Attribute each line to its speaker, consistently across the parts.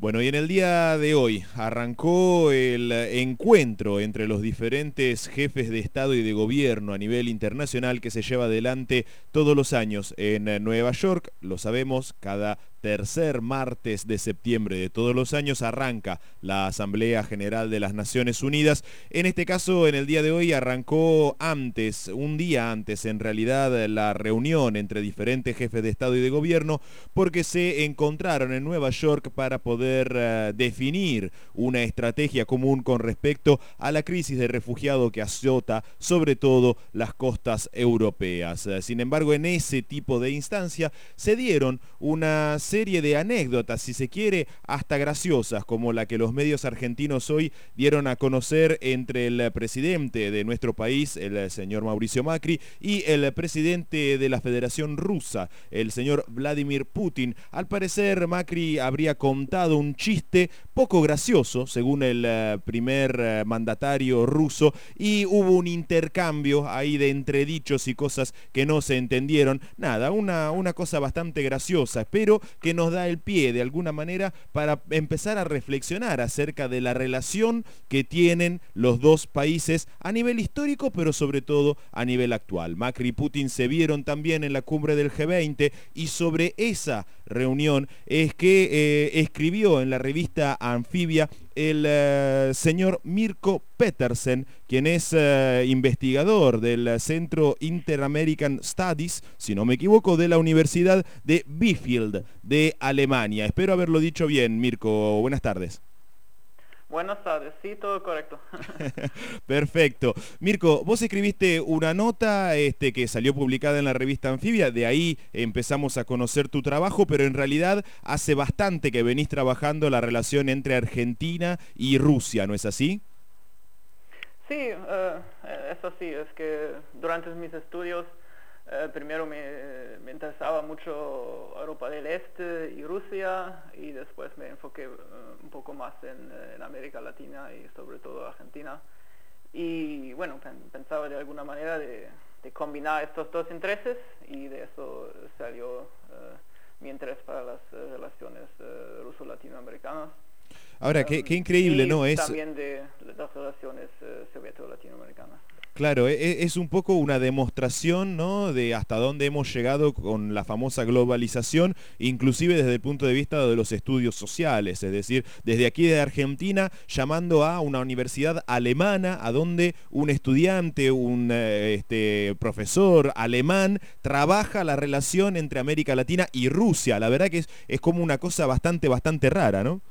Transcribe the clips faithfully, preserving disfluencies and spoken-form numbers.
Speaker 1: Bueno, y en el día de hoy arrancó el encuentro entre los diferentes jefes de Estado y de Gobierno a nivel internacional que se lleva adelante todos los años en Nueva York. Lo sabemos, cada tercer martes de septiembre de todos los años arranca la Asamblea General de las Naciones Unidas. En este caso, en el día de hoy arrancó antes, un día antes en realidad, la reunión entre diferentes jefes de Estado y de Gobierno, porque se encontraron en Nueva York para poder uh, definir una estrategia común con respecto a la crisis de refugiados que azota sobre todo las costas europeas. Sin embargo, en ese tipo de instancia se dieron una serie de anécdotas, si se quiere, hasta graciosas, como la que los medios argentinos hoy dieron a conocer entre el presidente de nuestro país, el señor Mauricio Macri, y el presidente de la Federación Rusa, el señor Vladimir Putin. Al parecer, Macri habría contado un chiste poco gracioso, según el uh, primer uh, mandatario ruso, y hubo un intercambio ahí de entredichos y cosas que no se entendieron. Nada, una, una cosa bastante graciosa, pero que nos da el pie de alguna manera para empezar a reflexionar acerca de la relación que tienen los dos países a nivel histórico, pero sobre todo a nivel actual. Macri y Putin se vieron también en la cumbre del G veinte, y sobre esa reunión es que eh, escribió en la revista Anfibia el uh, señor Mirko Petersen, quien es uh, investigador del Centro Inter-American Studies, si no me equivoco, de la Universidad de Bielefeld de Alemania. Espero haberlo dicho bien, Mirko. Buenas tardes.
Speaker 2: Buenas tardes, sí, todo correcto.
Speaker 1: Perfecto. Mirko, vos escribiste una nota este, que salió publicada en la revista Anfibia, de ahí empezamos a conocer tu trabajo, pero en realidad hace bastante que venís trabajando la relación entre Argentina y Rusia, ¿no es así?
Speaker 2: Sí, uh, es así, es que durante mis estudios uh, primero me, me interesaba mucho Europa del Este y Rusia, y después me enfoqué uh, un poco más en, en América Latina y sobre todo Argentina. Y bueno, pen, pensaba de alguna manera de, de combinar estos dos intereses, y de eso salió uh, mi interés para las uh, relaciones uh, ruso-latinoamericanas.
Speaker 1: Ahora, qué, qué increíble,
Speaker 2: y
Speaker 1: ¿no? Es
Speaker 2: también de las relaciones uh, soviético-latinoamericanas.
Speaker 1: Claro, es un poco una demostración, ¿no?, de hasta dónde hemos llegado con la famosa globalización, inclusive desde el punto de vista de los estudios sociales, es decir, desde aquí de Argentina, llamando a una universidad alemana, a donde un estudiante, un este, profesor alemán, trabaja la relación entre América Latina y Rusia. La verdad que es, es como una cosa bastante, bastante rara, ¿no?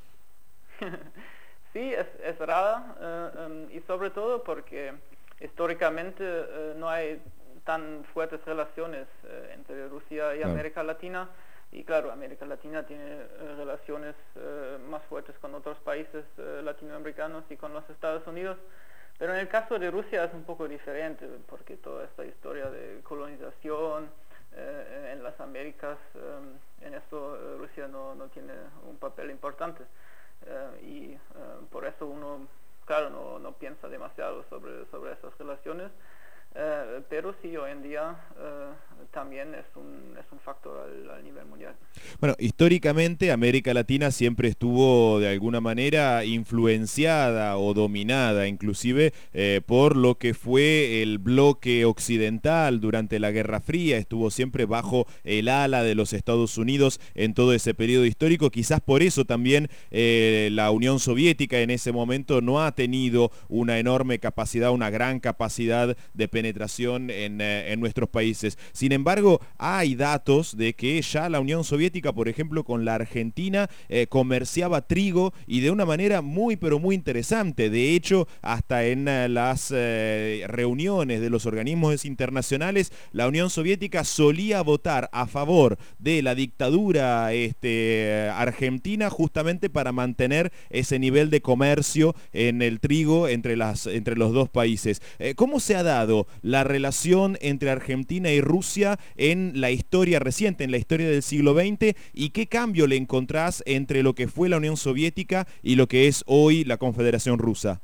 Speaker 2: Sí, es, es rara, uh, um, y sobre todo porque históricamente uh, no hay tan fuertes relaciones uh, entre Rusia y claro. América Latina, y claro, América Latina tiene uh, relaciones uh, más fuertes con otros países uh, latinoamericanos y con los Estados Unidos, pero en el caso de Rusia es un poco diferente, porque toda esta historia de colonización uh, en las Américas, um, en eso uh, Rusia no, no tiene un papel importante, uh, y uh, por eso uno claro, no, no piensa demasiado sobre, sobre esas relaciones, uh, pero sí, hoy en día uh, también es un, es un factor al, al nivel mundial.
Speaker 1: Bueno, históricamente América Latina siempre estuvo de alguna manera influenciada o dominada, inclusive eh, por lo que fue el bloque occidental durante la Guerra Fría, estuvo siempre bajo el ala de los Estados Unidos en todo ese periodo histórico. Quizás por eso también eh, la Unión Soviética en ese momento no ha tenido una enorme capacidad, una gran capacidad de penetración en, eh, en nuestros países. Sin embargo, hay datos de que ya la Unión Soviética, por ejemplo, con la Argentina, eh, comerciaba trigo, y de una manera muy, pero muy interesante. De hecho, hasta en eh, las eh, reuniones de los organismos internacionales, la Unión Soviética solía votar a favor de la dictadura este, argentina, justamente para mantener ese nivel de comercio en el trigo entre, las, entre los dos países. Eh, ¿Cómo se ha dado la relación entre Argentina y Rusia en la historia reciente, en la historia del siglo veinte, y qué cambio le encontrás entre lo que fue la Unión Soviética y lo que es hoy la Confederación Rusa?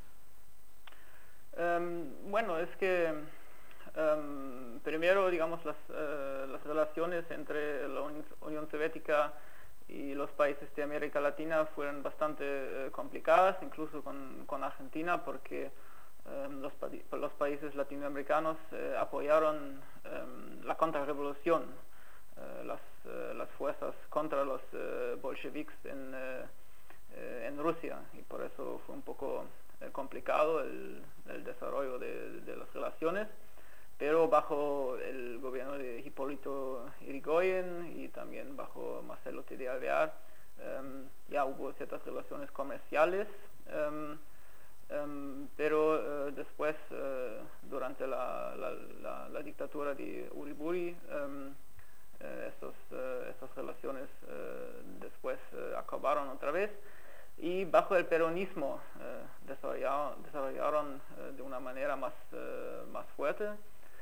Speaker 2: Um, bueno, es que um, primero, digamos, las, uh, las relaciones entre la Unión Soviética y los países de América Latina fueron bastante eh, complicadas, incluso con, con Argentina, porque eh, los, los países latinoamericanos eh, apoyaron eh, la contrarrevolución, eh, las, eh, las fuerzas contra los eh, bolcheviques en, eh, eh, en Rusia, y por eso fue un poco eh, complicado el, el desarrollo de, de las relaciones. Pero bajo el gobierno de Hipólito Yrigoyen y también bajo Marcelo T. de Alvear um, ya hubo ciertas relaciones comerciales, um, um, pero uh, después, uh, durante la, la, la, la dictadura de Uriburu, um, uh, estos, uh, estas relaciones uh, después uh, acabaron otra vez, y bajo el peronismo uh, desarrollaron, desarrollaron uh, de una manera más, uh, más fuerte.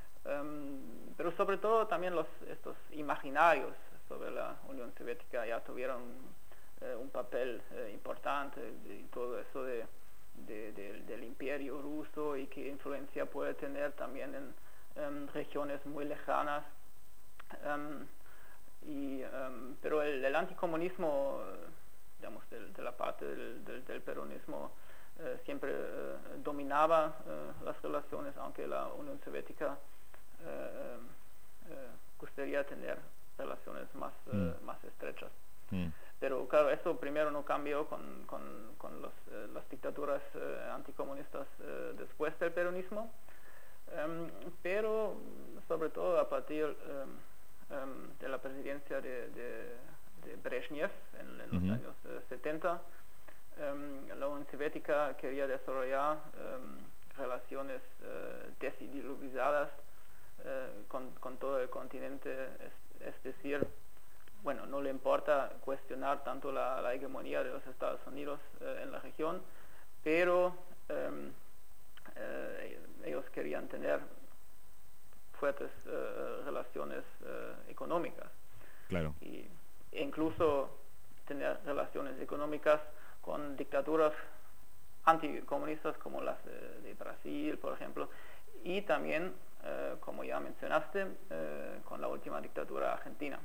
Speaker 2: Um, pero sobre todo también los, estos imaginarios sobre la Unión Soviética ya tuvieron uh, un papel uh, importante, y todo eso de, de, de, del imperio ruso y qué influencia puede tener también en um, regiones muy lejanas. Um, y, um, pero el, el anticomunismo, digamos, de, de la parte del, del, del peronismo uh, siempre uh, dominaba uh, las relaciones, aunque la Unión Soviética Uh, uh, gustaría tener relaciones más, uh, mm. más estrechas. Mm. Pero claro, eso primero no cambió con, con, con los, uh, las dictaduras uh, anticomunistas uh, después del peronismo, um, pero sobre todo a partir um, um, de la presidencia de, de, de Brezhnev en, en los uh-huh. años uh, setenta, um, la Unión Soviética quería desarrollar um, relaciones uh, desideologizadas Eh, con, con todo el continente, es, es decir, bueno, no le importa cuestionar tanto la, la hegemonía de los Estados Unidos eh, en la región, pero eh, eh, ellos querían tener fuertes eh, relaciones eh, económicas.
Speaker 1: Claro.
Speaker 2: Y, e incluso tener relaciones económicas con dictaduras anticomunistas como las de, de Brasil, por ejemplo, y también, eh, como ya mencionaste, eh, con la última dictadura argentina.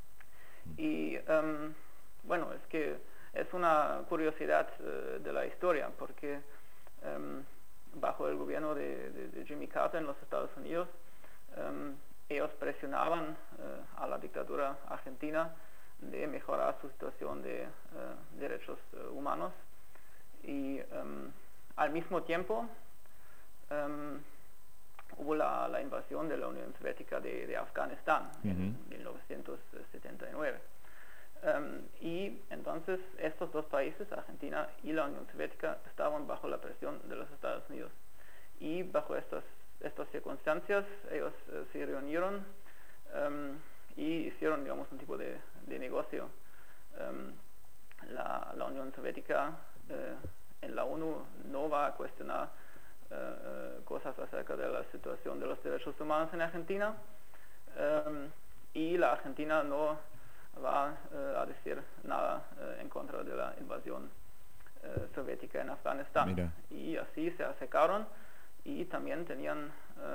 Speaker 2: Y um, bueno, es que es una curiosidad uh, de la historia, porque um, bajo el gobierno de, de, de Jimmy Carter en los Estados Unidos, um, ellos presionaban uh, a la dictadura argentina de mejorar su situación de uh, derechos uh, humanos, y um, al mismo tiempo um, hubo la, la invasión de la Unión Soviética de, de Afganistán uh-huh. en mil novecientos setenta y nueve. Um, y entonces estos dos países, Argentina y la Unión Soviética, estaban bajo la presión de los Estados Unidos. Y bajo estas, estas circunstancias ellos uh, se reunieron um, y hicieron, digamos, un tipo de, de negocio. Um, la, la Unión Soviética uh, en la ONU no va a cuestionar Uh, cosas acerca de la situación de los derechos humanos en Argentina, um, y la Argentina no va uh, a decir nada uh, en contra de la invasión uh, soviética en Afganistán.
Speaker 1: Mira.
Speaker 2: Y así se acercaron, y también tenían,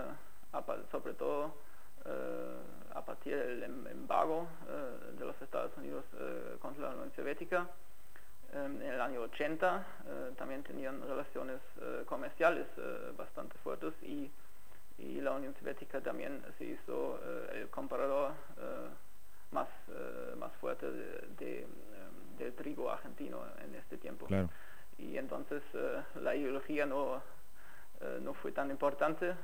Speaker 2: uh, sobre todo uh, a partir del embargo uh, de los Estados Unidos uh, contra la Unión Soviética, en el año ochenta, eh, también tenían relaciones eh, comerciales eh, bastante fuertes, y, y la Unión Soviética también se hizo eh, el comprador eh, más, eh, más fuerte de, de, um, del trigo argentino en este tiempo.
Speaker 1: Claro.
Speaker 2: Y entonces eh, la ideología no, eh, no fue tan importante,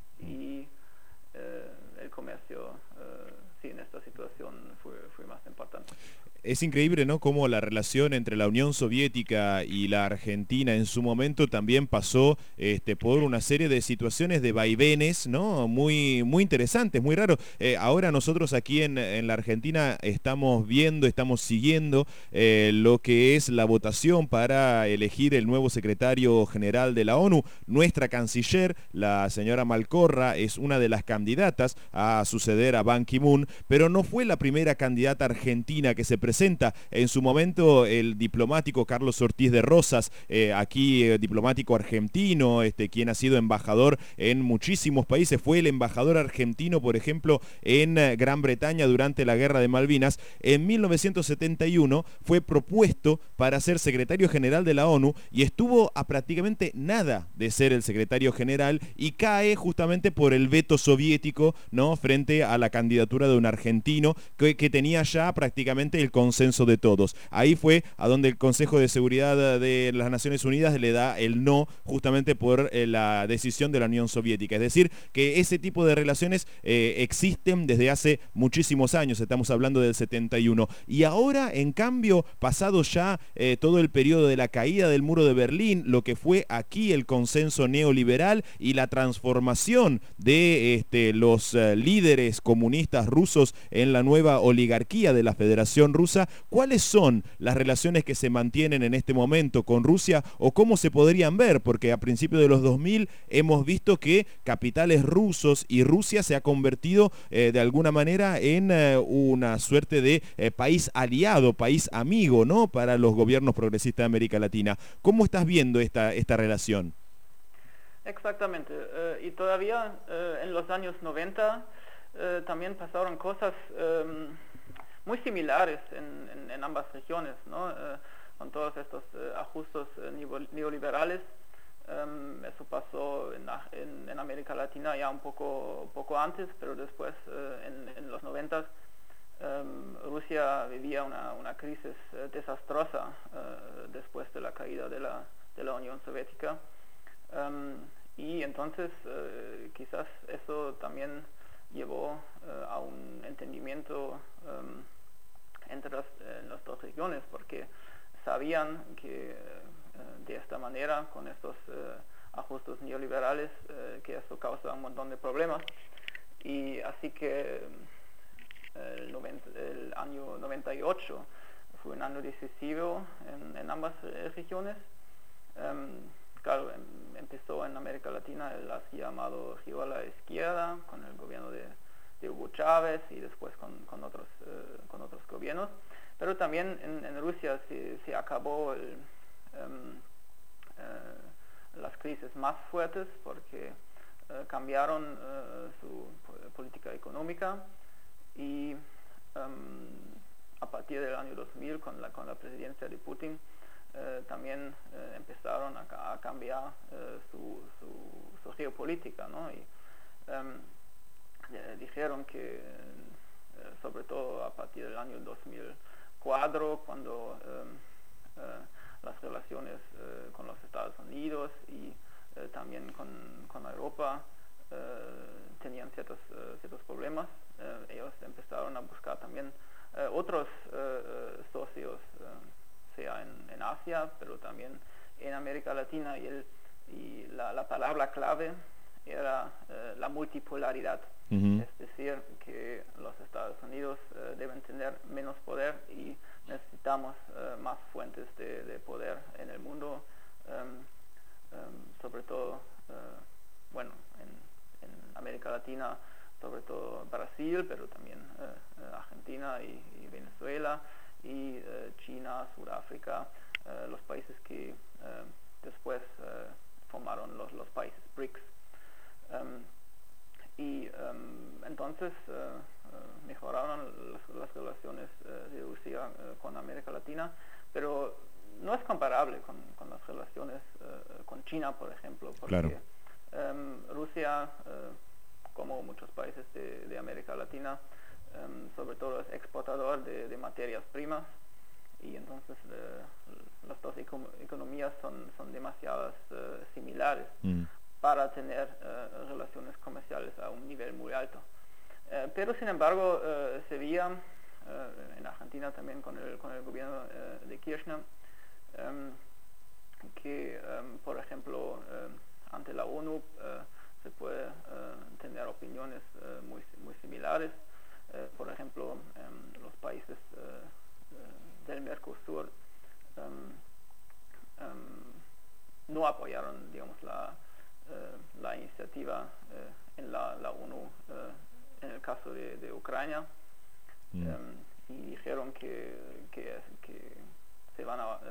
Speaker 2: y eh, el comercio eh, sí, en esta situación fue, fue más importante.
Speaker 1: Es increíble, ¿no?, cómo la relación entre la Unión Soviética y la Argentina en su momento también pasó este, por una serie de situaciones de vaivenes, ¿no?, muy, muy interesantes, muy raros. Eh, ahora nosotros aquí en, en la Argentina estamos viendo, estamos siguiendo eh, lo que es la votación para elegir el nuevo secretario general de la ONU. Nuestra canciller, la señora Malcorra, es una de las candidatas a suceder a Ban Ki-moon, pero no fue la primera candidata argentina que se presentó presenta. En su momento el diplomático Carlos Ortiz de Rosas, eh, aquí eh, diplomático argentino, este, quien ha sido embajador en muchísimos países, fue el embajador argentino, por ejemplo, en eh, Gran Bretaña durante la Guerra de Malvinas. En mil novecientos setenta y uno fue propuesto para ser secretario general de la ONU y estuvo a prácticamente nada de ser el secretario general y cae justamente por el veto soviético, ¿no?, frente a la candidatura de un argentino que, que tenía ya prácticamente el consenso de todos. Ahí fue a donde el Consejo de Seguridad de las Naciones Unidas le da el no justamente por eh, la decisión de la Unión Soviética. Es decir, que ese tipo de relaciones eh, existen desde hace muchísimos años, estamos hablando del setenta y uno. Y ahora, en cambio, pasado ya eh, todo el periodo de la caída del muro de Berlín, lo que fue aquí el consenso neoliberal y la transformación de este, los uh, líderes comunistas rusos en la nueva oligarquía de la Federación Rusa, ¿cuáles son las relaciones que se mantienen en este momento con Rusia o cómo se podrían ver? Porque a principios de los dos mil hemos visto que capitales rusos y Rusia se ha convertido eh, de alguna manera en eh, una suerte de eh, país aliado, país amigo, ¿no?, para los gobiernos progresistas de América Latina. ¿Cómo estás viendo esta, esta relación?
Speaker 2: Exactamente, eh, y todavía eh, en los años noventa eh, también pasaron cosas eh, muy similares en, en, en ambas regiones, ¿no? Eh, con todos estos eh, ajustes eh, neoliberales. Um, eso pasó en, en, en América Latina ya un poco, poco antes, pero después eh, en, en los noventas um, Rusia vivía una, una crisis eh, desastrosa eh, después de la caída de la, de la Unión Soviética. Um, y entonces eh, quizás eso también llevó eh, a un entendimiento um, entre las, en las dos regiones, porque sabían que eh, de esta manera, con estos eh, ajustes neoliberales, eh, que eso causa un montón de problemas. Y así que el, noventa, el año noventa y ocho fue un año decisivo en, en ambas eh, regiones. Um, Claro, em, empezó en América Latina el así llamado giro a la izquierda con el gobierno de, de Hugo Chávez y después con, con, otros, eh, con otros gobiernos, pero también en, en Rusia se, se acabó el, um, eh, las crisis más fuertes porque eh, cambiaron eh, su política económica y um, a partir del año dos mil con la, con la presidencia de Putin Eh, también eh, empezaron a, a cambiar eh, su, su, su geopolítica, ¿no? Y um, eh, dijeron que, eh, sobre todo a partir del año dos mil cuatro, cuando eh, eh, las relaciones eh, con los Estados Unidos y eh, también con, con Europa eh, tenían ciertos, eh, ciertos problemas, eh, ellos empezaron a buscar también eh, otros eh, socios, eh, sea en, en Asia, pero también en América Latina, y, el, y la, la palabra clave era eh, la multipolaridad, uh-huh. Es decir, que los Estados Unidos eh, deben tener menos poder y necesitamos eh, más fuentes de, de poder en el mundo, um, um, sobre todo, uh, bueno, en, en América Latina, sobre todo Brasil, pero también uh, Argentina y, y Venezuela, y eh, China, Sudáfrica, eh, los países que eh, después eh, formaron los, los países BRICS. Um, y um, entonces eh, eh, mejoraron las, las relaciones eh, de Rusia eh, con América Latina, pero no es comparable con, con las relaciones eh, con China, por ejemplo, porque claro. um, Rusia, eh, como muchos países de, de América Latina, Um, sobre todo es exportador de, de materias primas, y entonces eh, las dos econ economías son, son demasiadas uh, similares mm. para tener uh, relaciones comerciales a un nivel muy alto. Uh, pero sin embargo uh, se veía uh, en Argentina también con el, con el gobierno uh, de Kirchner um, que um, por ejemplo uh, ante la ONU uh, se puede uh, tener opiniones uh, muy, muy similares. Eh, por ejemplo, eh, los países eh, eh, del Mercosur um, um, no apoyaron, digamos, la, eh, la iniciativa eh, en la, la ONU eh, en el caso de, de Ucrania. Mm. Um, y dijeron que, que, que se van a, uh,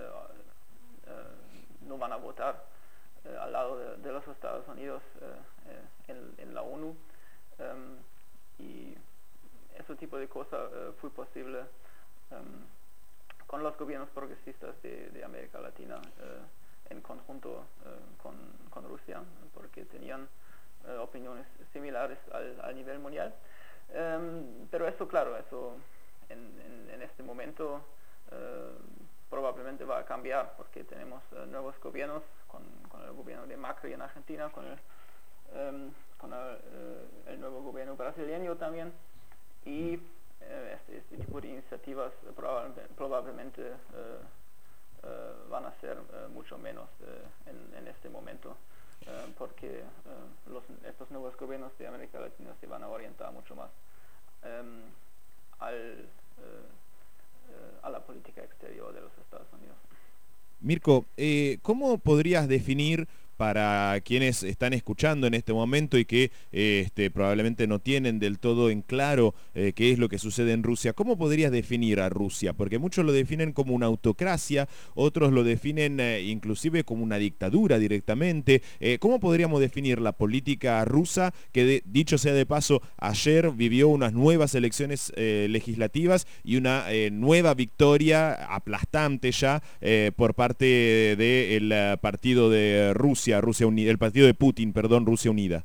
Speaker 2: uh, no van a votar uh, al lado de, de los Estados Unidos uh, uh, en, en la ONU. Um, y ese tipo de cosas uh, fue posible um, con los gobiernos progresistas de, de América Latina uh, en conjunto uh, con, con Rusia, porque tenían uh, opiniones similares al, al nivel mundial. Um, pero eso, claro, eso en, en, en este momento uh, probablemente va a cambiar, porque tenemos uh, nuevos gobiernos, con, con el gobierno de Macri en Argentina, con el, um, con el, uh, el nuevo gobierno brasileño también, y uh, este, este tipo de iniciativas uh, probablemente, probablemente uh, uh, van a ser uh, mucho menos uh, en, en este momento. Uh, porque uh, los, estos nuevos gobiernos de América Latina se van a orientar mucho más um, al, uh, uh, a la política exterior de los Estados Unidos.
Speaker 1: Mirko, eh, ¿cómo podrías definir, para quienes están escuchando en este momento y que eh, este, probablemente no tienen del todo en claro eh, qué es lo que sucede en Rusia, cómo podrías definir a Rusia? Porque muchos lo definen como una autocracia, otros lo definen eh, inclusive como una dictadura directamente. Eh, ¿Cómo podríamos definir la política rusa que, de, dicho sea de paso, ayer vivió unas nuevas elecciones eh, legislativas y una eh, nueva victoria aplastante ya eh, por parte del de partido de Rusia? Rusia Unida, el partido de Putin, perdón, Rusia Unida.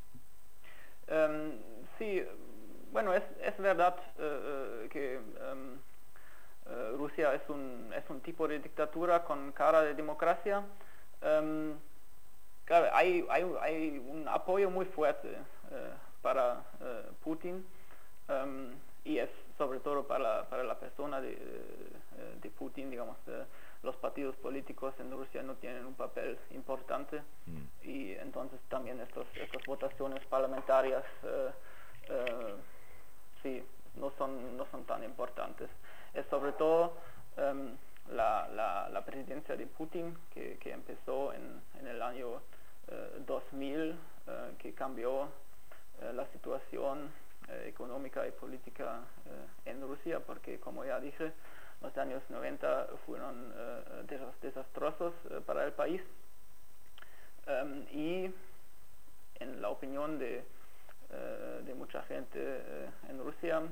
Speaker 2: Um, sí, bueno, es, es verdad uh, que um, uh, Rusia es un, es un tipo de dictadura con cara de democracia. Um, claro, hay, hay, hay un apoyo muy fuerte uh, para uh, Putin um, y es sobre todo para la, para la persona de, de Putin, digamos. De, los partidos políticos en Rusia no tienen un papel importante mm. y entonces también estos, estas votaciones parlamentarias uh, uh, sí, no son, no son tan importantes. Es sobre todo um, la, la, la presidencia de Putin que, que empezó en, en el año uh, dos mil, uh, que cambió uh, la situación uh, económica y política uh, en Rusia, porque como ya dije, los años noventa fueron uh, desastrosos uh, para el país um, y en la opinión de, uh, de mucha gente uh, en Rusia, um,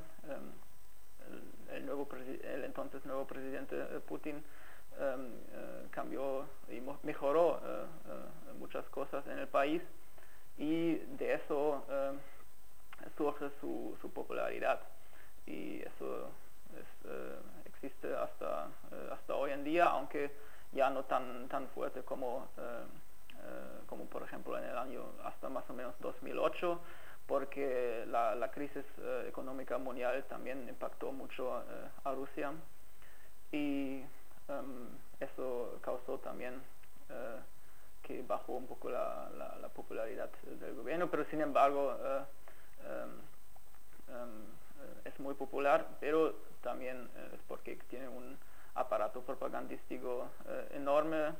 Speaker 2: el, el, nuevo el entonces nuevo presidente uh, Putin um, uh, cambió y mejoró uh, uh, muchas cosas en el país, y de eso uh, surge su, su popularidad, y eso es, uh, existe hasta, uh, hasta hoy en día, aunque ya no tan, tan fuerte como, uh, uh, como por ejemplo en el año hasta más o menos dos mil ocho, porque la, la crisis uh, económica mundial también impactó mucho uh, a Rusia, y um, eso causó también uh, que bajó un poco la, la, la popularidad del gobierno, pero sin embargo uh, um, um, es muy popular, pero también eh, es porque tiene un aparato propagandístico eh, enorme,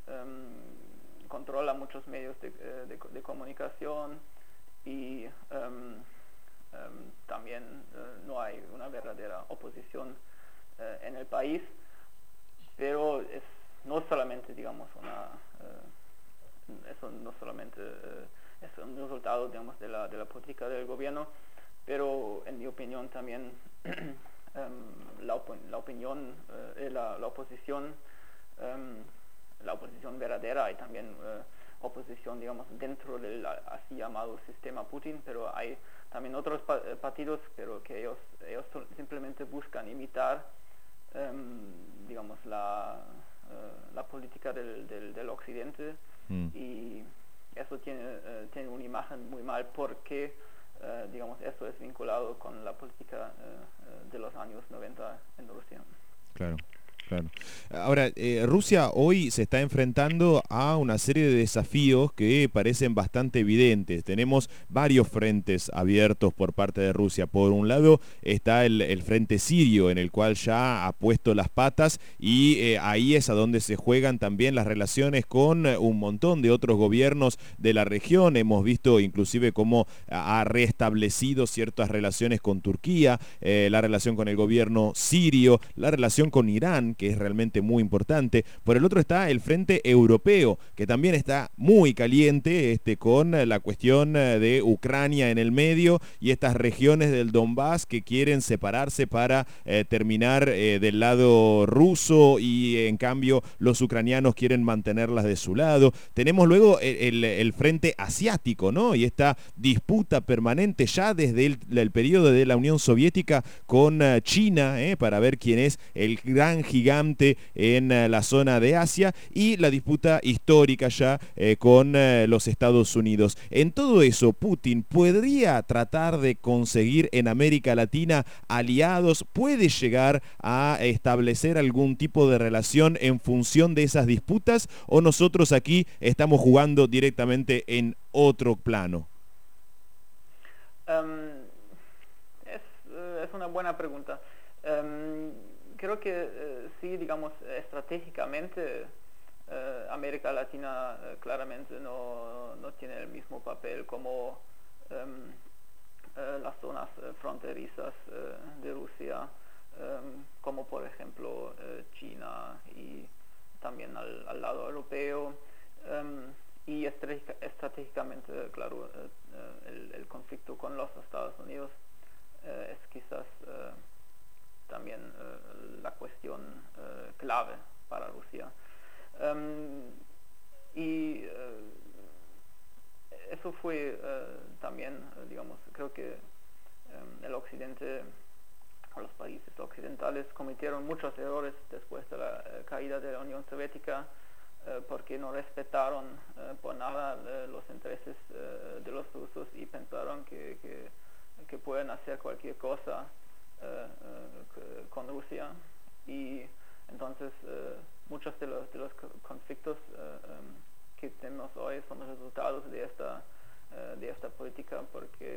Speaker 2: um, controla muchos medios de, de, de comunicación, y um, um, también uh, no hay una verdadera oposición uh, en el país, pero es no solamente, digamos, una uh, eso no solamente uh, es un resultado, digamos, de la, de la política del gobierno, pero en mi opinión también um, la, op la opinión, uh, la, la oposición, um, la oposición verdadera, y también uh, oposición, digamos, dentro del así llamado sistema Putin, pero hay también otros pa partidos, pero que ellos, ellos simplemente buscan imitar, um, digamos, la, uh, la política del, del, del occidente, mm. y eso tiene, uh, tiene una imagen muy mal, porque Uh, digamos, eso es vinculado con la política uh, uh, de los años noventa en Rusia.
Speaker 1: Claro. Claro. Ahora, eh, Rusia hoy se está enfrentando a una serie de desafíos que parecen bastante evidentes. Tenemos varios frentes abiertos por parte de Rusia. Por un lado está el, el frente sirio, en el cual ya ha puesto las patas y eh, ahí es a donde se juegan también las relaciones con eh, un montón de otros gobiernos de la región. Hemos visto inclusive cómo ha restablecido ciertas relaciones con Turquía, eh, la relación con el gobierno sirio, la relación con Irán, que es realmente muy importante. Por el otro está el frente europeo, que también está muy caliente, este, con la cuestión de Ucrania en el medio y estas regiones del Donbass que quieren separarse para eh, terminar eh, del lado ruso y en cambio los ucranianos quieren mantenerlas de su lado. Tenemos luego el, el, el frente asiático, ¿no? Y esta disputa permanente ya desde el, el periodo de la Unión Soviética con uh, China, ¿eh? Para ver quién es el gran gigante en uh, la zona de Asia y la disputa histórica ya eh, con uh, los Estados Unidos. En todo eso, Putin podría tratar de conseguir en América Latina aliados, puede llegar a establecer algún tipo de relación en función de esas disputas, o nosotros aquí estamos jugando directamente en otro plano.
Speaker 2: Um, es, uh, es una buena pregunta. Um, creo que uh, sí, digamos, estratégicamente uh, América Latina uh, claramente no, no tiene el mismo papel como um, uh, las zonas uh, fronterizas uh, de Rusia, um, como por ejemplo uh, China y también al, al lado europeo. Um, y estratégicamente, claro, uh, el, el conflicto con los Estados Unidos uh, es quizás uh, también uh, la cuestión uh, clave para Rusia. Um, y uh, eso fue uh, también, uh, digamos, creo que um, el occidente, los países occidentales cometieron muchos errores después de la uh, caída de la Unión Soviética, uh, porque no respetaron uh, por nada uh, los intereses uh, de los rusos y pensaron que, que, que pueden hacer cualquier cosa Uh, uh, con Rusia, y entonces uh, muchos de los, de los conflictos uh, um, que tenemos hoy son resultados de esta, uh, de esta política, porque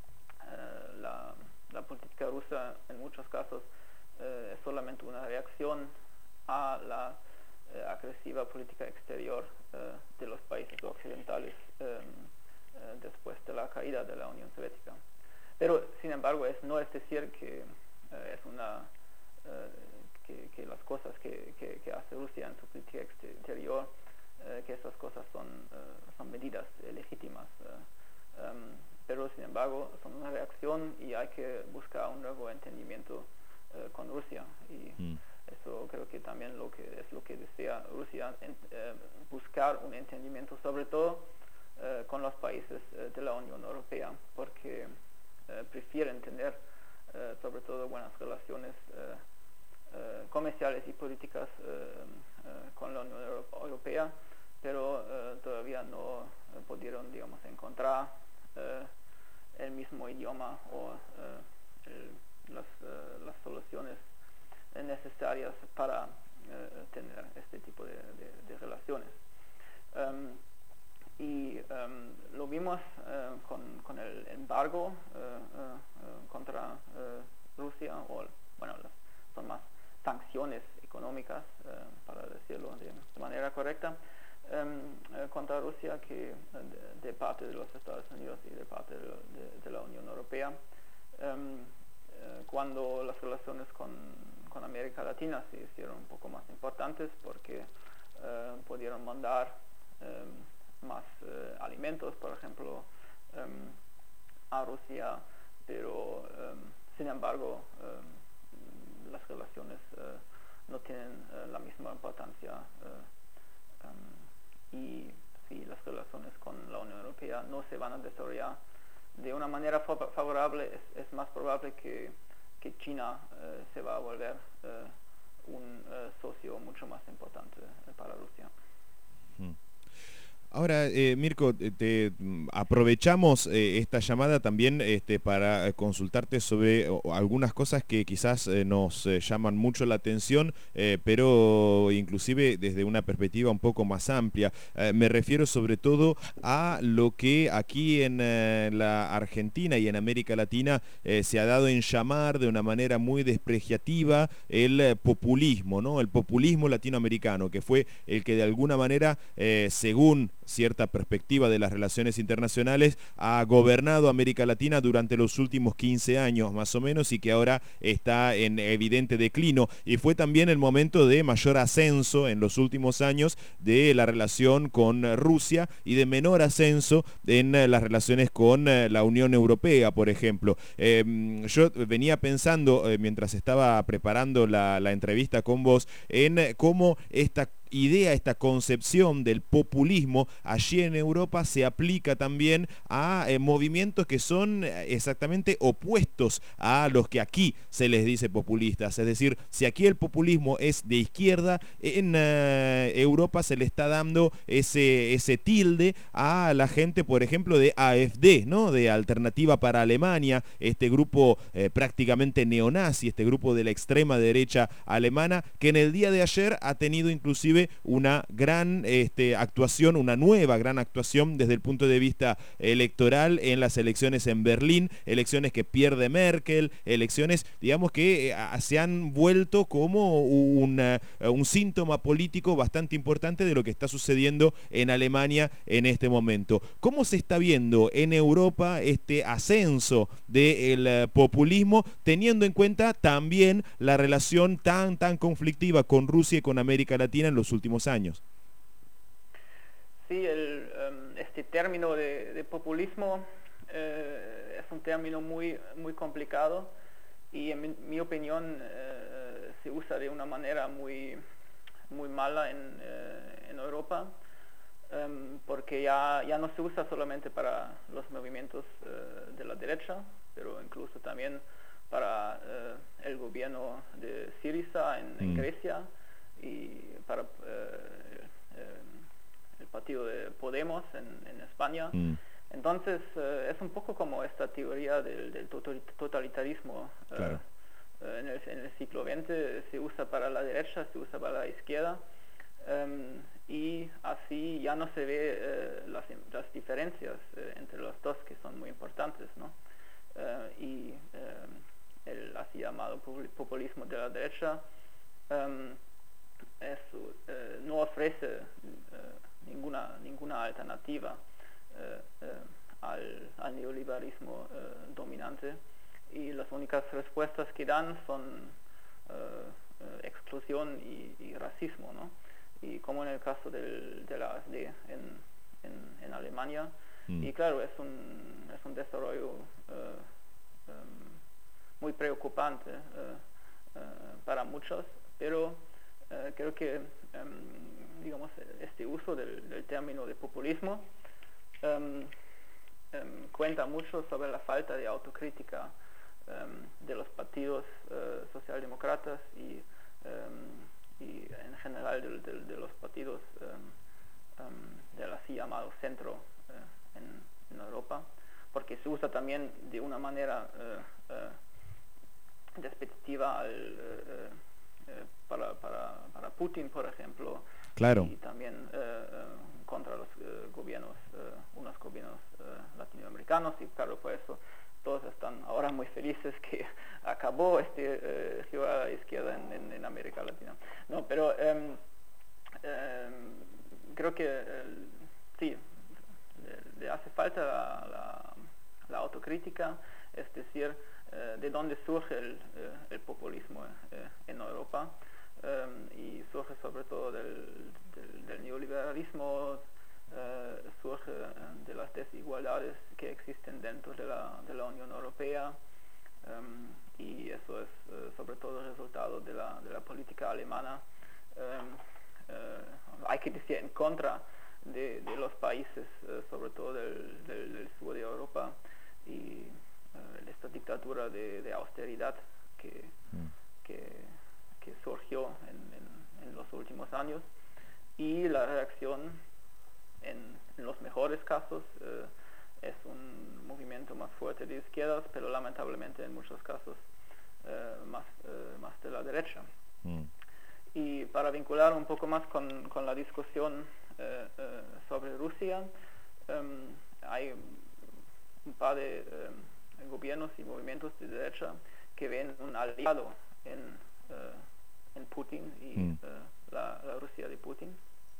Speaker 2: uh, la, la política rusa en muchos casos uh, es solamente una reacción a la uh, agresiva política exterior uh, de los países occidentales um, uh, después de la caída de la Unión Soviética. Pero, sin embargo, es, no es decir que uh, es una uh, que, que las cosas que, que, que hace Rusia en su política exterior, uh, que esas cosas son, uh, son medidas uh, legítimas. Uh, um, pero, sin embargo, son una reacción y hay que buscar un nuevo entendimiento uh, con Rusia. Y mm. eso creo que también lo que es lo que desea Rusia, en, uh, buscar un entendimiento, sobre todo uh, con los países uh, de la Unión Europea, porque Uh, prefieren tener uh, sobre todo buenas relaciones uh, uh, comerciales y políticas uh, uh, con la Unión Europea, pero uh, todavía no uh, pudieron, digamos, encontrar uh, el mismo idioma o uh, el, las, uh, las soluciones necesarias para uh, tener este tipo de, de, de relaciones. Um, Y um, lo vimos uh, con, con el embargo uh, uh, uh, contra uh, Rusia, o bueno, las, son más sanciones económicas, uh, para decirlo de, de manera correcta, um, uh, contra Rusia, que uh, de, de parte de los Estados Unidos y de parte de, de, de la Unión Europea. Um, uh, cuando las relaciones con, con América Latina se hicieron un poco más importantes, porque uh, pudieron mandar um, más uh, alimentos, por ejemplo, um, a Rusia, pero um, sin embargo um, las relaciones uh, no tienen uh, la misma importancia, uh, um, y si las relaciones con la Unión Europea no se van a desarrollar de una manera favorable, es, es más probable que, que China uh, se va a volver uh, un uh, socio mucho más importante uh, para Rusia.
Speaker 1: Hmm. Ahora, eh, Mirko, te, te aprovechamos eh, esta llamada también este, para consultarte sobre o, algunas cosas que quizás eh, nos eh, llaman mucho la atención, eh, pero inclusive desde una perspectiva un poco más amplia. Eh, me refiero sobre todo a lo que aquí en eh, la Argentina y en América Latina eh, se ha dado en llamar de una manera muy despreciativa el eh, populismo, ¿no? El populismo latinoamericano, que fue el que de alguna manera, eh, según cierta perspectiva de las relaciones internacionales, ha gobernado América Latina durante los últimos quince años más o menos y que ahora está en evidente declino. Y fue también el momento de mayor ascenso en los últimos años de la relación con Rusia y de menor ascenso en las relaciones con la Unión Europea, por ejemplo. Eh, yo venía pensando, eh, mientras estaba preparando la, la entrevista con vos, en cómo esta idea, esta concepción del populismo allí en Europa se aplica también a eh, movimientos que son exactamente opuestos a los que aquí se les dice populistas. Es decir, si aquí el populismo es de izquierda, en eh, Europa se le está dando ese, ese tilde a la gente, por ejemplo, de A F D, ¿no? De Alternativa para Alemania, este grupo eh, prácticamente neonazi, este grupo de la extrema derecha alemana, que en el día de ayer ha tenido inclusive una gran este, actuación, una nueva gran actuación desde el punto de vista electoral en las elecciones en Berlín, elecciones que pierde Merkel, elecciones, digamos, que eh, se han vuelto como un, uh, un síntoma político bastante importante de lo que está sucediendo en Alemania en este momento. ¿Cómo se está viendo en Europa este ascenso del uh, populismo, teniendo en cuenta también la relación tan, tan conflictiva con Rusia y con América Latina en los últimos años?
Speaker 2: Sí, el, um, este término de, de populismo eh, es un término muy, muy complicado y en mi, mi opinión eh, se usa de una manera muy, muy mala en, eh, en Europa, um, porque ya, ya no se usa solamente para los movimientos uh, de la derecha, pero incluso también para uh, el gobierno de Syriza en, en mm. Grecia, y para eh, eh, el partido de Podemos en, en España. Mm. Entonces eh, es un poco como esta teoría del, del totalitarismo. Claro. Eh, en, el, en el siglo veinte se usa para la derecha, se usa para la izquierda, um, y así ya no se ve eh, las, las diferencias eh, entre los dos, que son muy importantes, ¿no? Uh, y eh, el así llamado populismo de la derecha um, Eso, eh, no ofrece eh, ninguna, ninguna alternativa eh, eh, al, al neoliberalismo eh, dominante, y las únicas respuestas que dan son eh, eh, exclusión y, y racismo, ¿no? Y como en el caso del, de la A F D en, en, en Alemania. Mm. Y claro, es un, es un desarrollo eh, um, muy preocupante eh, eh, para muchos, pero Uh, creo que um, digamos, este uso del, del término de populismo um, um, cuenta mucho sobre la falta de autocrítica um, de los partidos uh, socialdemócratas y, um, y en general de, de, de los partidos um, um, del así llamado centro uh, en, en Europa, porque se usa también de una manera uh, uh, despectiva al uh, Eh, para, para, para Putin, por ejemplo,
Speaker 1: claro.
Speaker 2: Y también eh, contra los eh, gobiernos, eh, unos gobiernos eh, latinoamericanos, y claro, por eso todos están ahora muy felices que acabó este eh, giro a la izquierda en, en, en América Latina. No, pero eh, eh, creo que eh, sí, le, le hace falta la, la, la autocrítica, es decir, de dónde surge el, el populismo eh, en Europa, um, y surge sobre todo del, del, del neoliberalismo, uh, surge de las desigualdades que existen dentro de la, de la Unión Europea, um, y eso es uh, sobre todo el resultado de la, de la política alemana, um, uh, hay que decir en contra de, de los países, uh, sobre todo del, del, del sur de Europa, y Uh, esta dictadura de, de austeridad que, mm. que, que surgió en, en, en los últimos años, y la reacción en, en los mejores casos eh, es un movimiento más fuerte de izquierdas, pero lamentablemente en muchos casos eh, más, eh, más de la derecha. Mm. Y para vincular un poco más con, con la discusión eh, eh, sobre Rusia, eh, hay un par de eh, gobiernos y movimientos de derecha que ven un aliado en, eh, en Putin y mm. eh, la, la Rusia de Putin.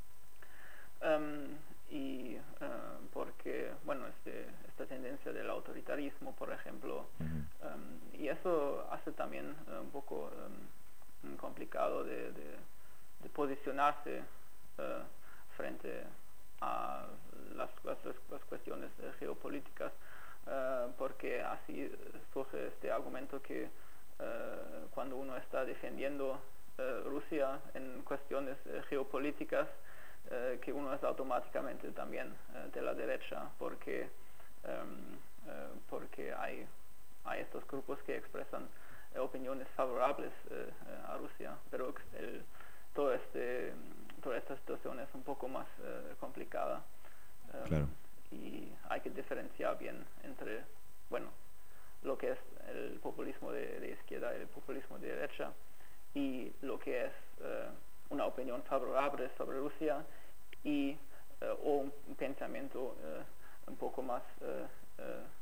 Speaker 2: Um, y uh, porque, bueno, este, esta tendencia del autoritarismo, por ejemplo, uh-huh. um, y eso hace también uh, un poco um, complicado de, de, de posicionarse uh, frente a las, las, las cuestiones uh, geopolíticas, uh, porque así surge este argumento que uh, cuando uno está defendiendo uh, Rusia en cuestiones uh, geopolíticas, Uh, que uno es automáticamente también uh, de la derecha, porque um, uh, porque hay hay estos grupos que expresan uh, opiniones favorables uh, uh, a Rusia, pero el, todo este toda esta situación es un poco más uh, complicada um, claro. Y hay que diferenciar bien entre, bueno, lo que es el populismo de, de izquierda y el populismo de derecha y lo que es uh, una opinión favorable sobre Rusia y uh, o un pensamiento uh, un poco más uh,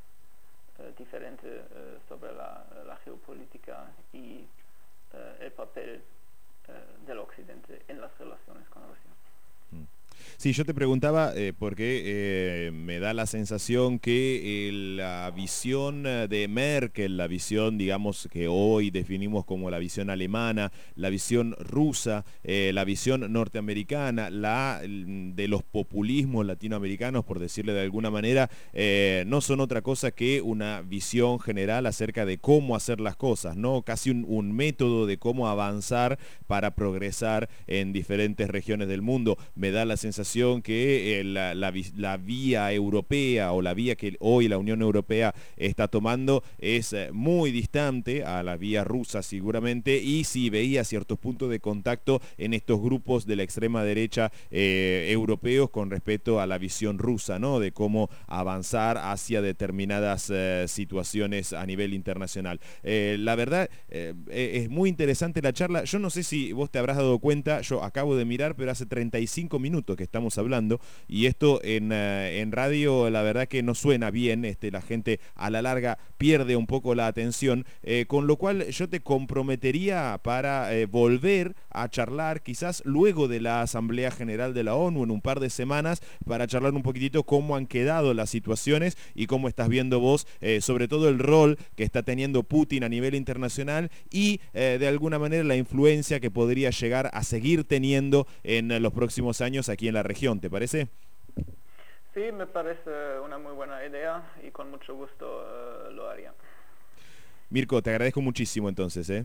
Speaker 2: uh, uh, diferente uh, sobre la, la geopolítica y uh, el papel uh, del Occidente en las relaciones con Rusia.
Speaker 1: Mm. Sí, yo te preguntaba eh, porque eh, me da la sensación que eh, la visión de Merkel, la visión, digamos, que hoy definimos como la visión alemana, la visión rusa, eh, la visión norteamericana, la de los populismos latinoamericanos, por decirle de alguna manera, eh, no son otra cosa que una visión general acerca de cómo hacer las cosas, ¿no? Casi un, un método de cómo avanzar para progresar en diferentes regiones del mundo. Me da la sensación que eh, la, la, la vía europea o la vía que hoy la Unión Europea está tomando es eh, muy distante a la vía rusa seguramente, y sí veía ciertos puntos de contacto en estos grupos de la extrema derecha eh, europeos con respecto a la visión rusa, ¿no? De cómo avanzar hacia determinadas eh, situaciones a nivel internacional. Eh, la verdad eh, es muy interesante la charla. Yo no sé si vos te habrás dado cuenta, yo acabo de mirar, pero hace treinta y cinco minutos que estamos hablando, y esto en, uh, en radio la verdad que no suena bien, este, la gente a la larga pierde un poco la atención, eh, con lo cual yo te comprometería para eh, volver a charlar quizás luego de la Asamblea General de la ONU en un par de semanas, para charlar un poquitito cómo han quedado las situaciones y cómo estás viendo vos, eh, sobre todo el rol que está teniendo Putin a nivel internacional y eh, de alguna manera la influencia que podría llegar a seguir teniendo en los próximos años aquí en la región, ¿te parece?
Speaker 2: Sí, me parece una muy buena idea y con mucho gusto uh, lo haría.
Speaker 1: Mirko, te agradezco muchísimo entonces, ¿eh?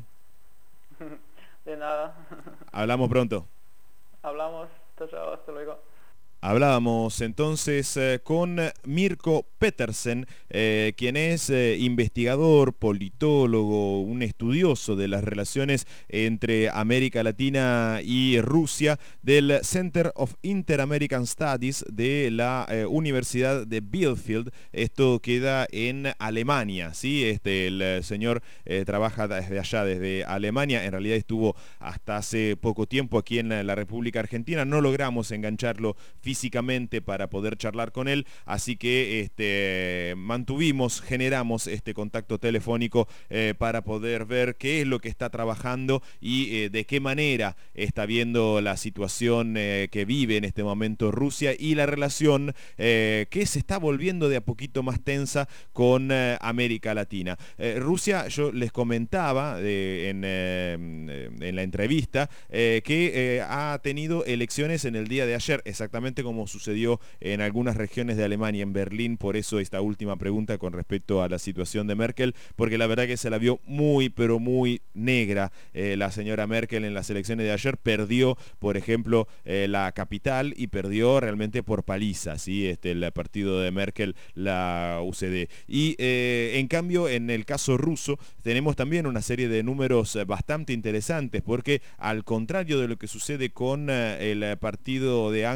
Speaker 2: De nada.
Speaker 1: Hablamos pronto.
Speaker 2: Hablamos, chao, chao, hasta luego.
Speaker 1: Hablábamos entonces eh, con Mirko Petersen, eh, quien es eh, investigador, politólogo, un estudioso de las relaciones entre América Latina y Rusia, del Center of Inter-American Studies de la eh, Universidad de Bielefeld. Esto queda en Alemania, ¿sí? Este, el eh, señor eh, trabaja desde allá, desde Alemania. En realidad estuvo hasta hace poco tiempo aquí en la, la República Argentina. No logramos engancharlo físicamente para poder charlar con él, así que este, mantuvimos, generamos este contacto telefónico eh, para poder ver qué es lo que está trabajando y eh, de qué manera está viendo la situación eh, que vive en este momento Rusia y la relación eh, que se está volviendo de a poquito más tensa con eh, América Latina. Eh, Rusia, yo les comentaba eh, en, eh, en la entrevista eh, que eh, ha tenido elecciones en el día de ayer, exactamente como sucedió en algunas regiones de Alemania, en Berlín. Por eso esta última pregunta con respecto a la situación de Merkel, porque la verdad que se la vio muy pero muy negra eh, la señora Merkel en las elecciones de ayer. Perdió, por ejemplo, eh, la capital, y perdió realmente por paliza, ¿sí? Este, el partido de Merkel, la U C D. Y eh, en cambio, en el caso ruso tenemos también una serie de números bastante interesantes, porque al contrario de lo que sucede con eh, el partido de Angela Merkel,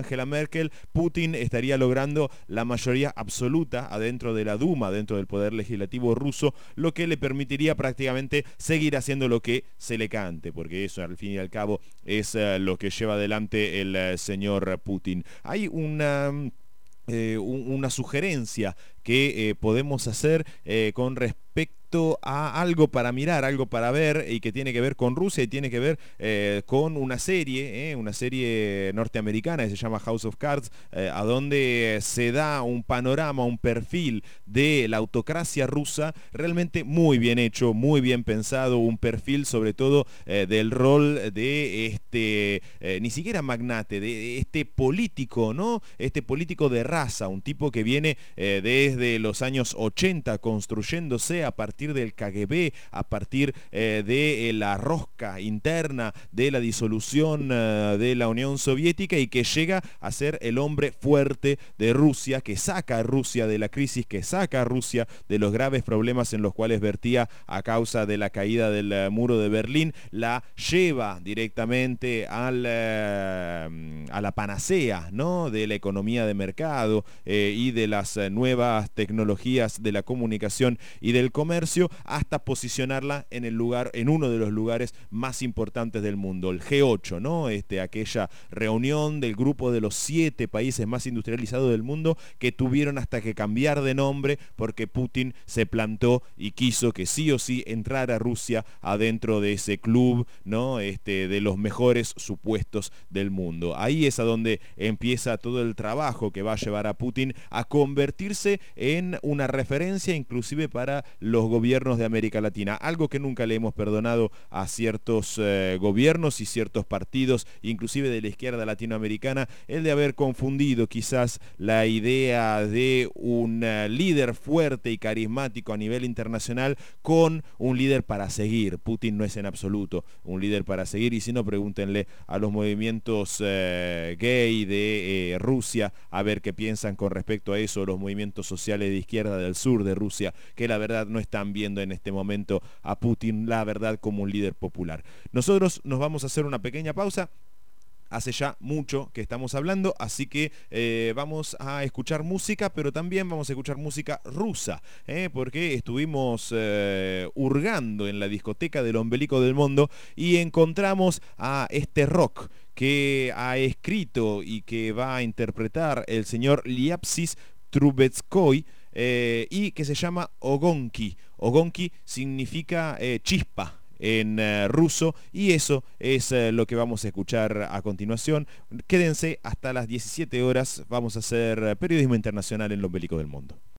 Speaker 1: Merkel, Putin estaría logrando la mayoría absoluta adentro de la Duma, dentro del poder legislativo ruso, lo que le permitiría prácticamente seguir haciendo lo que se le cante, porque eso al fin y al cabo es uh, lo que lleva adelante el uh, señor Putin. Hay una... Eh, una sugerencia que eh, podemos hacer eh, con respecto a algo para mirar, algo para ver y que tiene que ver con Rusia y tiene que ver eh, con una serie, eh, una serie norteamericana que se llama House of Cards, eh, a donde se da un panorama, un perfil de la autocracia rusa realmente muy bien hecho, muy bien pensado, un perfil sobre todo eh, del rol de este, eh, ni siquiera magnate, de este político, ¿no? Este político de raza, un tipo que viene eh, desde los años ochenta construyéndose a partir del K G B, a partir eh, de la rosca interna de la disolución eh, de la Unión Soviética y que llega a ser el hombre fuerte de Rusia, que saca a Rusia de la crisis, que saca a Rusia de los graves problemas en los cuales vertía a causa de la caída del uh, muro de Berlín, la lleva directamente al, uh, a la panacea, ¿no?, de la economía de mercado eh, y de las uh, nuevas tecnologías de la comunicación y del comercio, hasta posicionarla en el lugar, en uno de los lugares más importantes del mundo, el G ocho, ¿no? Este, aquella reunión del grupo de los siete países más industrializados del mundo que tuvieron hasta que cambiar de nombre porque Putin se plantó y quiso que sí o sí entrara Rusia adentro de ese club, ¿no? Este, de los mejores supuestos del mundo. Ahí es a donde empieza todo el trabajo que va a llevar a Putin a convertirse en una referencia inclusive para los gobiernos de América Latina, algo que nunca le hemos perdonado a ciertos eh, gobiernos y ciertos partidos, inclusive de la izquierda latinoamericana, el de haber confundido quizás la idea de un uh, líder fuerte y carismático a nivel internacional con un líder para seguir. Putin no es en absoluto un líder para seguir, y si no, pregúntenle a los movimientos eh, gay de eh, Rusia a ver qué piensan con respecto a eso, los movimientos sociales de izquierda del sur de Rusia, que la verdad no están viendo en este momento a Putin, la verdad, como un líder popular. Nosotros nos vamos a hacer una pequeña pausa. Hace ya mucho que estamos hablando, así que eh, vamos a escuchar música, pero también vamos a escuchar música rusa, ¿eh? porque estuvimos eh, hurgando en la discoteca del ombelico del mundo y encontramos a este rock que ha escrito y que va a interpretar el señor Liapsis Trubetskoy, eh, y que se llama Ogonki. Ogonki significa eh, chispa en uh, ruso, y eso es uh, lo que vamos a escuchar a continuación. Quédense hasta las diecisiete horas, vamos a hacer uh, periodismo internacional en lo bélico del mundo.